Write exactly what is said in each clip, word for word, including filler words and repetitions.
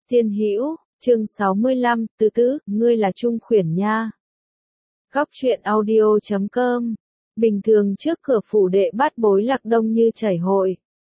Thiên Hữu, chương sáu mươi lăm, Từ Tứ, ngươi là Trung Khuyển nha. Góc truyện audio chấm com. Bình thường trước cửa phủ đệ bát bối lạc đông như chảy hội.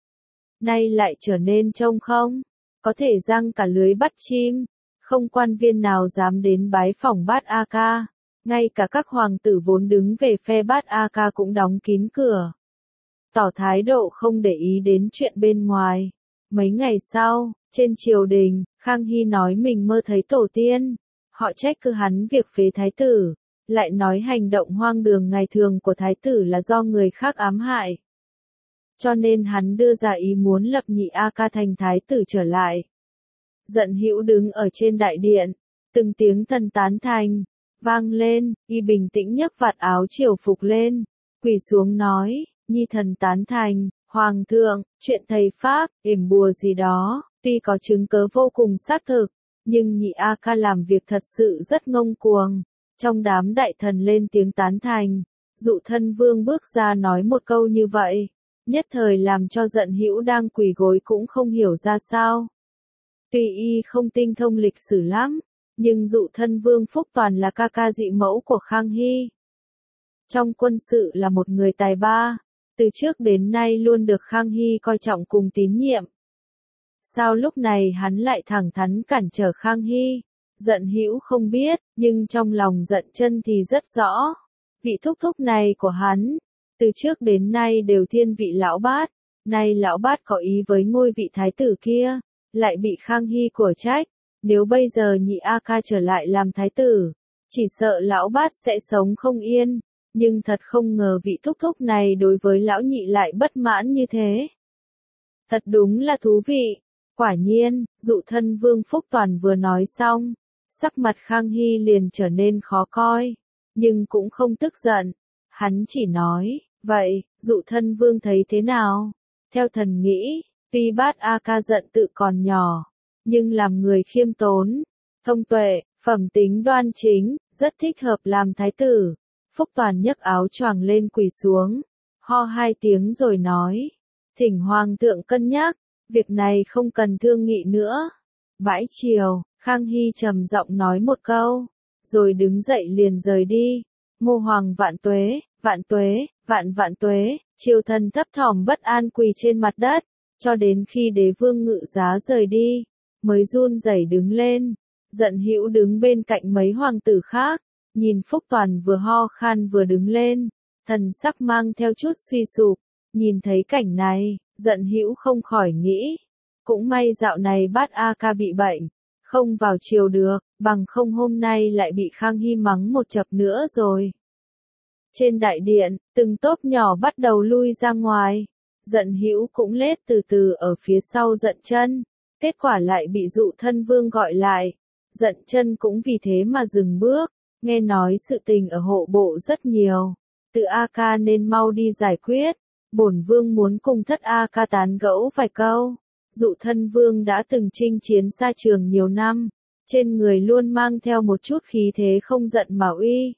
Nay lại trở nên trông không, có thể giăng cả lưới bắt chim, không quan viên nào dám đến bái phỏng bát A Ca, ngay cả các hoàng tử vốn đứng về phe bát A Ca cũng đóng kín cửa. Tỏ thái độ không để ý đến chuyện bên ngoài. Mấy ngày sau, trên triều đình, Khang Hy nói mình mơ thấy tổ tiên. Họ trách cứ hắn việc phế thái tử, lại nói hành động hoang đường ngày thường của thái tử là do người khác ám hại. Cho nên hắn đưa ra ý muốn lập nhị A Ca thành thái tử trở lại. Giận Hữu đứng ở trên đại điện, từng tiếng thần tán thành, vang lên, y bình tĩnh nhấc vạt áo triều phục lên, quỳ xuống nói, nhi thần tán thành, hoàng thượng, chuyện thầy Pháp, yểm bùa gì đó, tuy có chứng cớ vô cùng xác thực, nhưng nhị A Ca làm việc thật sự rất ngông cuồng. Trong đám đại thần lên tiếng tán thành, Dụ Thân Vương bước ra nói một câu như vậy, nhất thời làm cho Giận Hữu đang quỳ gối cũng không hiểu ra sao. Tuy y không tinh thông lịch sử lắm, nhưng Dụ Thân Vương Phúc Toàn là ca ca dị mẫu của Khang Hy. Trong quân sự là một người tài ba, từ trước đến nay luôn được Khang Hy coi trọng cùng tín nhiệm. Sao lúc này hắn lại thẳng thắn cản trở Khang Hy? Giận Hữu không biết, nhưng trong lòng Giận Chân thì rất rõ. Vị thúc thúc này của hắn, từ trước đến nay đều thiên vị lão bát, nay lão bát có ý với ngôi vị thái tử kia, lại bị Khang Hy của trách, nếu bây giờ nhị A Ca trở lại làm thái tử, chỉ sợ lão bát sẽ sống không yên, nhưng thật không ngờ vị thúc thúc này đối với lão nhị lại bất mãn như thế. Thật đúng là thú vị. Quả nhiên, Dụ Thân Vương Phúc Toàn vừa nói xong, sắc mặt Khang Hy liền trở nên khó coi, nhưng cũng không tức giận. Hắn chỉ nói, vậy, Dụ Thân Vương thấy thế nào? Theo thần nghĩ, tuy bát A Ca giận tự còn nhỏ, nhưng làm người khiêm tốn, thông tuệ, phẩm tính đoan chính, rất thích hợp làm thái tử. Phúc Toàn nhấc áo choàng lên quỳ xuống, ho hai tiếng rồi nói, thỉnh hoàng thượng cân nhắc, việc này không cần thương nghị nữa. Bãi chiều, Khang Hy trầm giọng nói một câu, rồi đứng dậy liền rời đi. Ngô Hoàng vạn tuế, vạn tuế, vạn vạn tuế, triều thần thấp thỏm bất an quỳ trên mặt đất, cho đến khi đế vương Ngự Giá rời đi, mới run rẩy đứng lên. Giận Hữu đứng bên cạnh mấy hoàng tử khác, nhìn Phúc Toàn vừa ho khan vừa đứng lên, thần sắc mang theo chút suy sụp. Nhìn thấy cảnh này, Giận Hữu không khỏi nghĩ, cũng may dạo này bát A Ca bị bệnh, không vào triều được, bằng không hôm nay lại bị Khang Hy mắng một chập nữa rồi. Trên đại điện, từng tốp nhỏ bắt đầu lui ra ngoài, Giận Hữu cũng lết từ từ ở phía sau Giận Chân, kết quả lại bị Dụ Thân Vương gọi lại. Giận Chân cũng vì thế mà dừng bước, nghe nói sự tình ở hộ bộ rất nhiều, từ A Ca nên mau đi giải quyết. Bổn vương muốn cùng thất A Ca tán gẫu vài câu. Dụ Thân Vương đã từng chinh chiến xa trường nhiều năm, trên người luôn mang theo một chút khí thế không giận mà uy.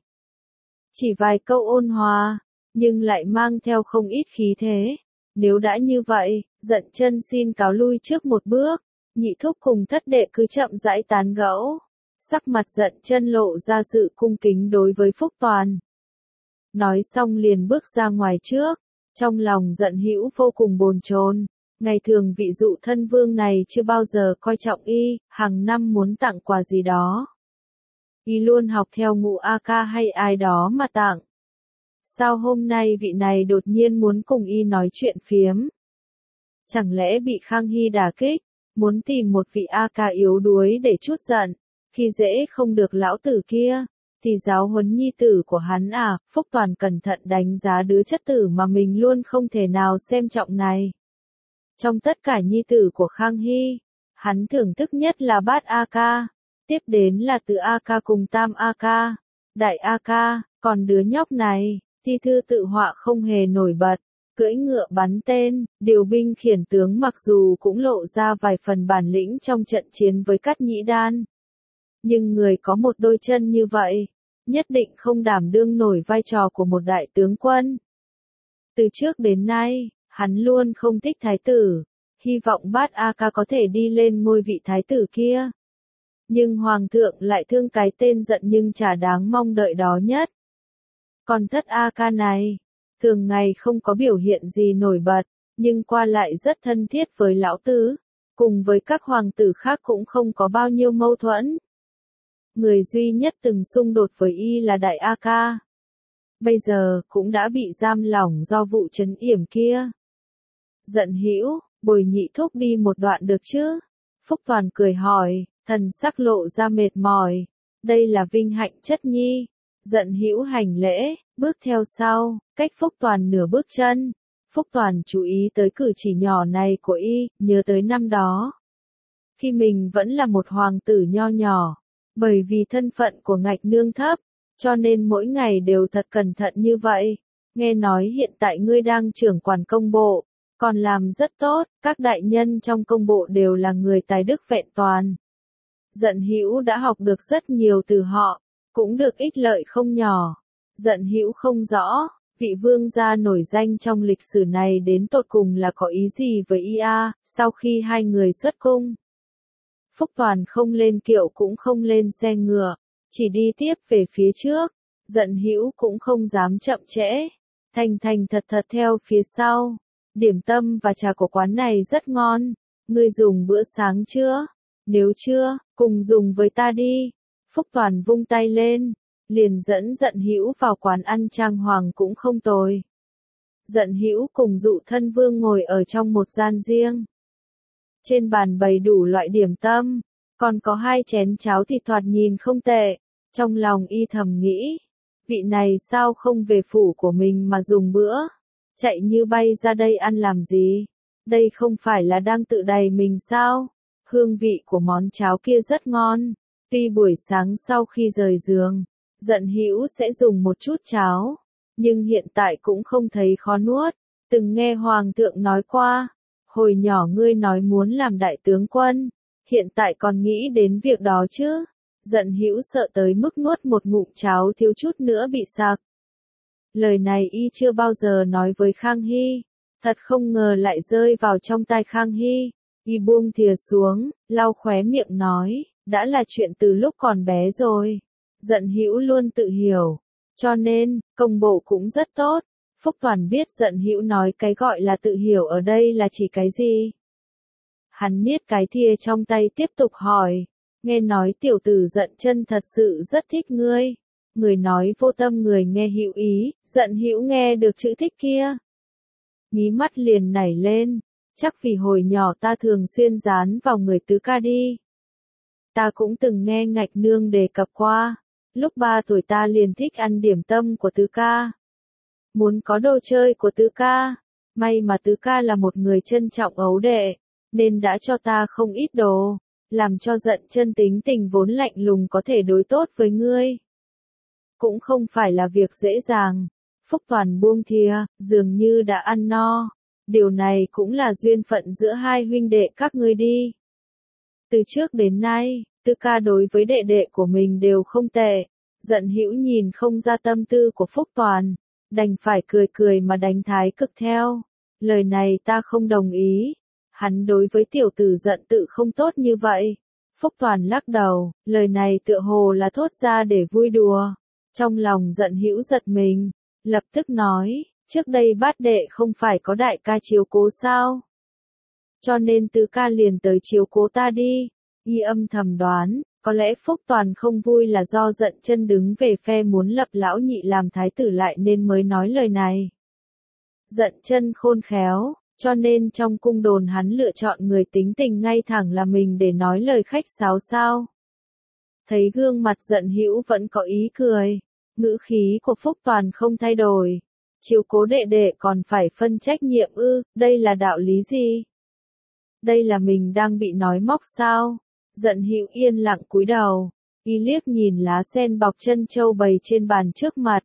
Chỉ vài câu ôn hòa, nhưng lại mang theo không ít khí thế. Nếu đã như vậy, Giận Chân xin cáo lui trước một bước, nhị thúc cùng thất đệ cứ chậm rãi tán gẫu. Sắc mặt Giận Chân lộ ra sự cung kính đối với Phúc Toàn. Nói xong liền bước ra ngoài trước. Trong lòng Giận Hữu vô cùng bồn chồn, ngày thường vị Dụ Thân Vương này chưa bao giờ coi trọng y, hàng năm muốn tặng quà gì đó. Y luôn học theo Ngũ A Ca hay ai đó mà tặng. Sao hôm nay vị này đột nhiên muốn cùng y nói chuyện phiếm? Chẳng lẽ bị Khang Hy đả kích, muốn tìm một vị A Ca yếu đuối để trút giận, khi dễ không được lão tử kia? Thì giáo huấn nhi tử của hắn à? Phúc Toàn cẩn thận đánh giá đứa chất tử mà mình luôn không thể nào xem trọng này. Trong tất cả nhi tử của Khang Hy, hắn thưởng thức nhất là bát A Ca, tiếp đến là Tứ A Ca cùng Tam A Ca, Đại A Ca, còn đứa nhóc này, thi thư tự họa không hề nổi bật, cưỡi ngựa bắn tên, điều binh khiển tướng mặc dù cũng lộ ra vài phần bản lĩnh trong trận chiến với Cát Nhĩ Đan. Nhưng người có một đôi chân như vậy, nhất định không đảm đương nổi vai trò của một đại tướng quân. Từ trước đến nay, hắn luôn không thích thái tử, hy vọng Bát A Ca có thể đi lên ngôi vị thái tử kia. Nhưng Hoàng thượng lại thương cái tên giận nhưng chả đáng mong đợi đó nhất. Còn Thất A Ca này, thường ngày không có biểu hiện gì nổi bật, nhưng qua lại rất thân thiết với lão tứ, cùng với các hoàng tử khác cũng không có bao nhiêu mâu thuẫn. Người duy nhất từng xung đột với y là Đại A Ca. Bây giờ cũng đã bị giam lỏng do vụ trấn yểm kia. Giận hữu, bồi nhị thúc đi một đoạn được chứ? Phúc Toàn cười hỏi, thần sắc lộ ra mệt mỏi. Đây là vinh hạnh chất nhi. Giận hữu hành lễ, bước theo sau, cách Phúc Toàn nửa bước chân. Phúc Toàn chú ý tới cử chỉ nhỏ này của y, nhớ tới năm đó. Khi mình vẫn là một hoàng tử nho nhỏ, bởi vì thân phận của Ngạch Nương thấp, cho nên mỗi ngày đều thật cẩn thận như vậy. Nghe nói hiện tại ngươi đang trưởng quản công bộ, còn làm rất tốt, các đại nhân trong công bộ đều là người tài đức vẹn toàn. Giận hữu đã học được rất nhiều từ họ, cũng được ích lợi không nhỏ. Giận hữu không rõ, vị vương gia nổi danh trong lịch sử này đến tột cùng là có ý gì với y a, sau khi hai người xuất cung. Phúc Toàn không lên kiệu cũng không lên xe ngựa, chỉ đi tiếp về phía trước. Giận hữu cũng không dám chậm trễ, thành thành thật thật theo phía sau. Điểm tâm và trà của quán này rất ngon, ngươi dùng bữa sáng chưa? Nếu chưa, cùng dùng với ta đi. Phúc Toàn vung tay lên, liền dẫn Giận hữu vào quán ăn trang hoàng cũng không tồi. Giận hữu cùng Dụ Thân Vương ngồi ở trong một gian riêng. Trên bàn bày đủ loại điểm tâm, còn có hai chén cháo thịt thoạt nhìn không tệ. Trong lòng y thầm nghĩ, vị này sao không về phủ của mình mà dùng bữa, chạy như bay ra đây ăn làm gì? Đây không phải là đang tự đày mình sao? Hương vị của món cháo kia rất ngon. Tuy buổi sáng sau khi rời giường, Giận hữu sẽ dùng một chút cháo, nhưng hiện tại cũng không thấy khó nuốt. Từng nghe Hoàng thượng nói qua, hồi nhỏ ngươi nói muốn làm đại tướng quân, hiện tại còn nghĩ đến việc đó chứ? Giận hữu sợ tới mức nuốt một ngụm cháo thiếu chút nữa bị sặc. Lời này y chưa bao giờ nói với Khang Hy, thật không ngờ lại rơi vào trong tai Khang Hy. Y buông thìa xuống, lau khóe miệng nói, đã là chuyện từ lúc còn bé rồi. Giận hữu luôn tự hiểu, cho nên, công bộ cũng rất tốt. Phúc Toàn biết Giận hữu nói cái gọi là tự hiểu ở đây là chỉ cái gì. Hắn niết cái thìa trong tay tiếp tục hỏi, nghe nói tiểu tử Giận Chân thật sự rất thích ngươi. Người nói vô tâm người nghe hữu ý, Giận hữu nghe được chữ thích kia, mí mắt liền nảy lên, chắc vì hồi nhỏ ta thường xuyên dán vào người tứ ca đi. Ta cũng từng nghe Ngạch Nương đề cập qua, lúc ba tuổi ta liền thích ăn điểm tâm của tứ ca. Muốn có đồ chơi của tứ ca, may mà tứ ca là một người trân trọng ấu đệ, nên đã cho ta không ít đồ, làm cho Giận Chân tính tình vốn lạnh lùng có thể đối tốt với ngươi. Cũng không phải là việc dễ dàng. Phúc Toàn buông thìa, dường như đã ăn no. Điều này cũng là duyên phận giữa hai huynh đệ các ngươi đi. Từ trước đến nay, tứ ca đối với đệ đệ của mình đều không tệ. Giận hữu nhìn không ra tâm tư của Phúc Toàn, đành phải cười cười mà đánh thái cực theo. Lời này ta không đồng ý. Hắn đối với tiểu tử Giận tự không tốt như vậy. Phúc Toàn lắc đầu, lời này tựa hồ là thốt ra để vui đùa. Trong lòng Giận hữu giật mình, lập tức nói, trước đây bát đệ không phải có đại ca chiếu cố sao? Cho nên tứ ca liền tới chiếu cố ta đi. Y âm thầm đoán, có lẽ Phúc Toàn không vui là do Giận Chân đứng về phe muốn lập lão nhị làm thái tử lại nên mới nói lời này. Giận Chân khôn khéo, cho nên trong cung đồn hắn lựa chọn người tính tình ngay thẳng là mình để nói lời khách sáo sao. Thấy gương mặt Giận hữu vẫn có ý cười, ngữ khí của Phúc Toàn không thay đổi. Chiếu cố đệ đệ còn phải phân trách nhiệm ư, đây là đạo lý gì? Đây là mình đang bị nói móc sao? Giận hữu yên lặng cúi đầu, y liếc nhìn lá sen bọc chân châu bày trên bàn trước mặt.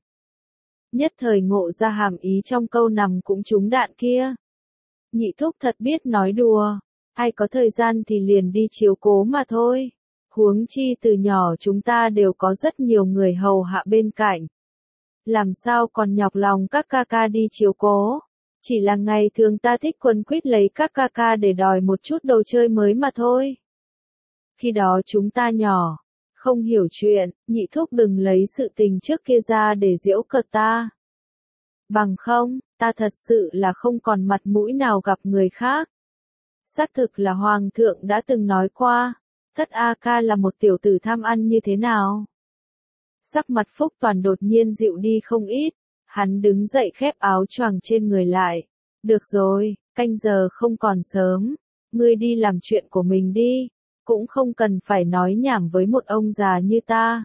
Nhất thời ngộ ra hàm ý trong câu nằm cũng trúng đạn kia. Nhị thúc thật biết nói đùa, ai có thời gian thì liền đi chiếu cố mà thôi. Huống chi từ nhỏ chúng ta đều có rất nhiều người hầu hạ bên cạnh. Làm sao còn nhọc lòng các ca ca đi chiếu cố. Chỉ là ngày thường ta thích quấn quýt lấy các ca ca để đòi một chút đồ chơi mới mà thôi. Khi đó chúng ta nhỏ, không hiểu chuyện, nhị thúc đừng lấy sự tình trước kia ra để giễu cợt ta. Bằng không, ta thật sự là không còn mặt mũi nào gặp người khác. Xác thực là Hoàng thượng đã từng nói qua, Thất A Ca là một tiểu tử tham ăn như thế nào. Sắc mặt Phúc Toàn đột nhiên dịu đi không ít, hắn đứng dậy khép áo choàng trên người lại. Được rồi, canh giờ không còn sớm, ngươi đi làm chuyện của mình đi, cũng không cần phải nói nhảm với một ông già như ta.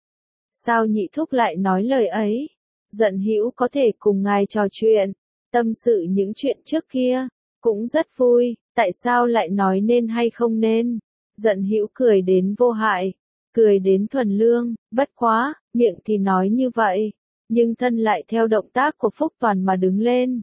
Sao nhị thúc lại nói lời ấy? Giận Hữu có thể cùng ngài trò chuyện, tâm sự những chuyện trước kia, cũng rất vui, tại sao lại nói nên hay không nên? Giận Hữu cười đến vô hại, cười đến thuần lương, bất quá, miệng thì nói như vậy, nhưng thân lại theo động tác của Phúc Toàn mà đứng lên.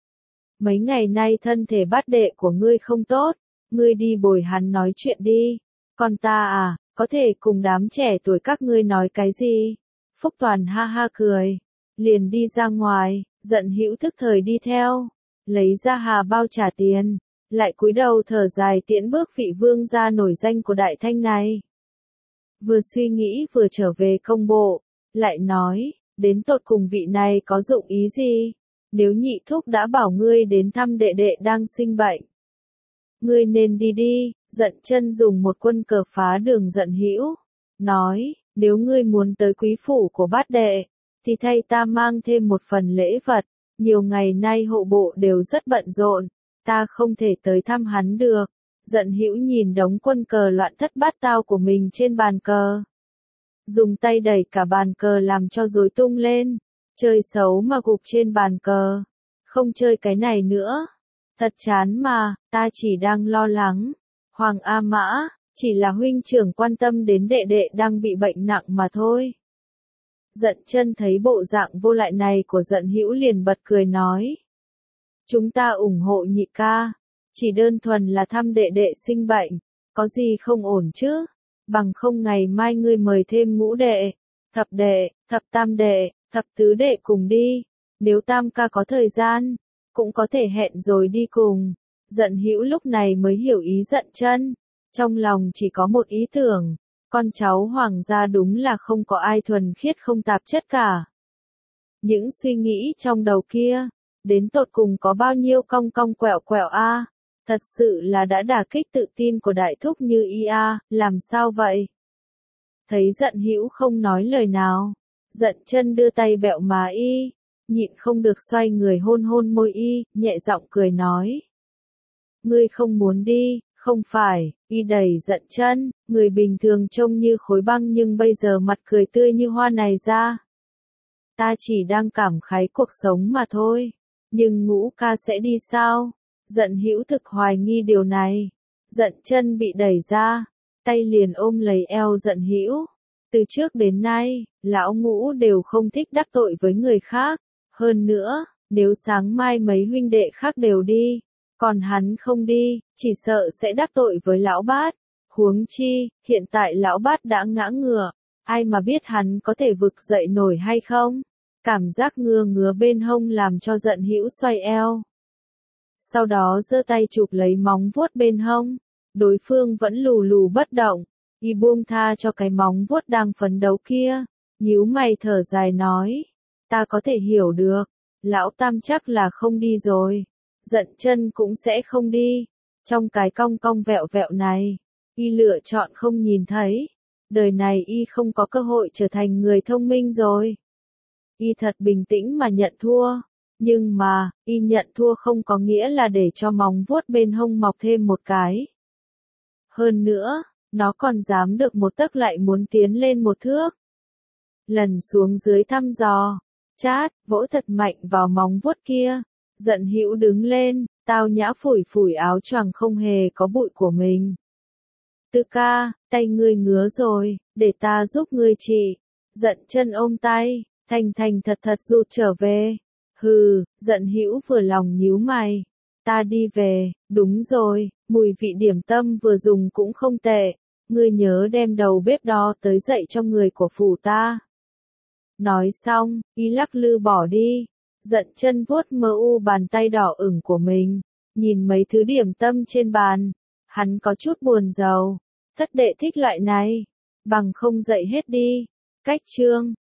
Mấy ngày nay thân thể bát đệ của ngươi không tốt, ngươi đi bồi hắn nói chuyện đi, còn ta à, có thể cùng đám trẻ tuổi các ngươi nói cái gì? Phúc Toàn ha ha cười, liền đi ra ngoài, Giận Hữu thức thời đi theo, lấy ra hà bao trả tiền, lại cúi đầu thở dài tiễn bước vị vương gia nổi danh của Đại Thanh này. Vừa suy nghĩ vừa trở về công bộ, lại nói, đến tột cùng vị này có dụng ý gì? Nếu nhị thúc đã bảo ngươi đến thăm đệ đệ đang sinh bệnh, ngươi nên đi đi. Giận Chân dùng một quân cờ phá đường Giận Hữu, nói, nếu ngươi muốn tới quý phủ của bát đệ, thì thay ta mang thêm một phần lễ vật, nhiều ngày nay hộ bộ đều rất bận rộn, ta không thể tới thăm hắn được. Giận Hữu nhìn đống quân cờ loạn thất bát tao của mình trên bàn cờ, dùng tay đẩy cả bàn cờ làm cho rối tung lên, chơi xấu mà gục trên bàn cờ, không chơi cái này nữa. Thật chán mà, ta chỉ đang lo lắng. Hoàng A Mã, chỉ là huynh trưởng quan tâm đến đệ đệ đang bị bệnh nặng mà thôi. Giận Chân thấy bộ dạng vô lại này của Giận Hữu liền bật cười nói. Chúng ta ủng hộ nhị ca, chỉ đơn thuần là thăm đệ đệ sinh bệnh, có gì không ổn chứ, bằng không ngày mai ngươi mời thêm ngũ đệ, thập đệ, thập tam đệ, thập tứ đệ cùng đi, nếu tam ca có thời gian, cũng có thể hẹn rồi đi cùng. Giận Hữu lúc này mới hiểu ý Giận Chân, trong lòng chỉ có một ý tưởng, con cháu hoàng gia đúng là không có ai thuần khiết không tạp chất cả. Những suy nghĩ trong đầu kia, đến tột cùng có bao nhiêu cong cong quẹo quẹo a, thật sự là đã đả kích tự tin của đại thúc như y a, làm sao vậy? Thấy Giận Hữu không nói lời nào, Giận Chân đưa tay bẹo má y, nhịn không được xoay người hôn hôn môi y, nhẹ giọng cười nói. Ngươi không muốn đi, không phải, y đẩy Giận Chân, người bình thường trông như khối băng nhưng bây giờ mặt cười tươi như hoa này ra. Ta chỉ đang cảm khái cuộc sống mà thôi, nhưng Ngũ ca sẽ đi sao? Giận Hữu thực hoài nghi điều này. Giận Chân bị đẩy ra, tay liền ôm lấy eo Giận Hữu. Từ trước đến nay, lão Ngũ đều không thích đắc tội với người khác, hơn nữa, nếu sáng mai mấy huynh đệ khác đều đi, còn hắn không đi, chỉ sợ sẽ đắc tội với lão Bát. Huống chi, hiện tại lão Bát đã ngã ngửa, ai mà biết hắn có thể vực dậy nổi hay không? Cảm giác ngứa ngứa bên hông làm cho Giận Hữu xoay eo. Sau đó giơ tay chụp lấy móng vuốt bên hông, đối phương vẫn lù lù bất động, y buông tha cho cái móng vuốt đang phấn đấu kia, nhíu mày thở dài nói, ta có thể hiểu được, lão Tam chắc là không đi rồi, Giận Chân cũng sẽ không đi, trong cái cong cong vẹo vẹo này, y lựa chọn không nhìn thấy, đời này y không có cơ hội trở thành người thông minh rồi. Y thật bình tĩnh mà nhận thua. Nhưng mà, y nhận thua không có nghĩa là để cho móng vuốt bên hông mọc thêm một cái. Hơn nữa, nó còn dám được một tấc lại muốn tiến lên một thước. Lần xuống dưới thăm dò, chát, vỗ thật mạnh vào móng vuốt kia. Giận Hữu đứng lên, tao nhã phủi phủi áo choàng không hề có bụi của mình. Tư ca, tay ngươi ngứa rồi, để ta giúp ngươi trị. Giận Chân ôm tay, thành thành thật thật rụt trở về. Hừ, Giận Hữu vừa lòng nhíu mày. Ta đi về, đúng rồi, mùi vị điểm tâm vừa dùng cũng không tệ. Ngươi nhớ đem đầu bếp đó tới dạy cho người của phủ ta. Nói xong, y lắc lư bỏ đi. Giận chân vuốt mờ u bàn tay đỏ ửng của mình, nhìn mấy thứ điểm tâm trên bàn, hắn có chút buồn rầu. Thất đệ thích loại này, bằng không dậy hết đi. Cách chương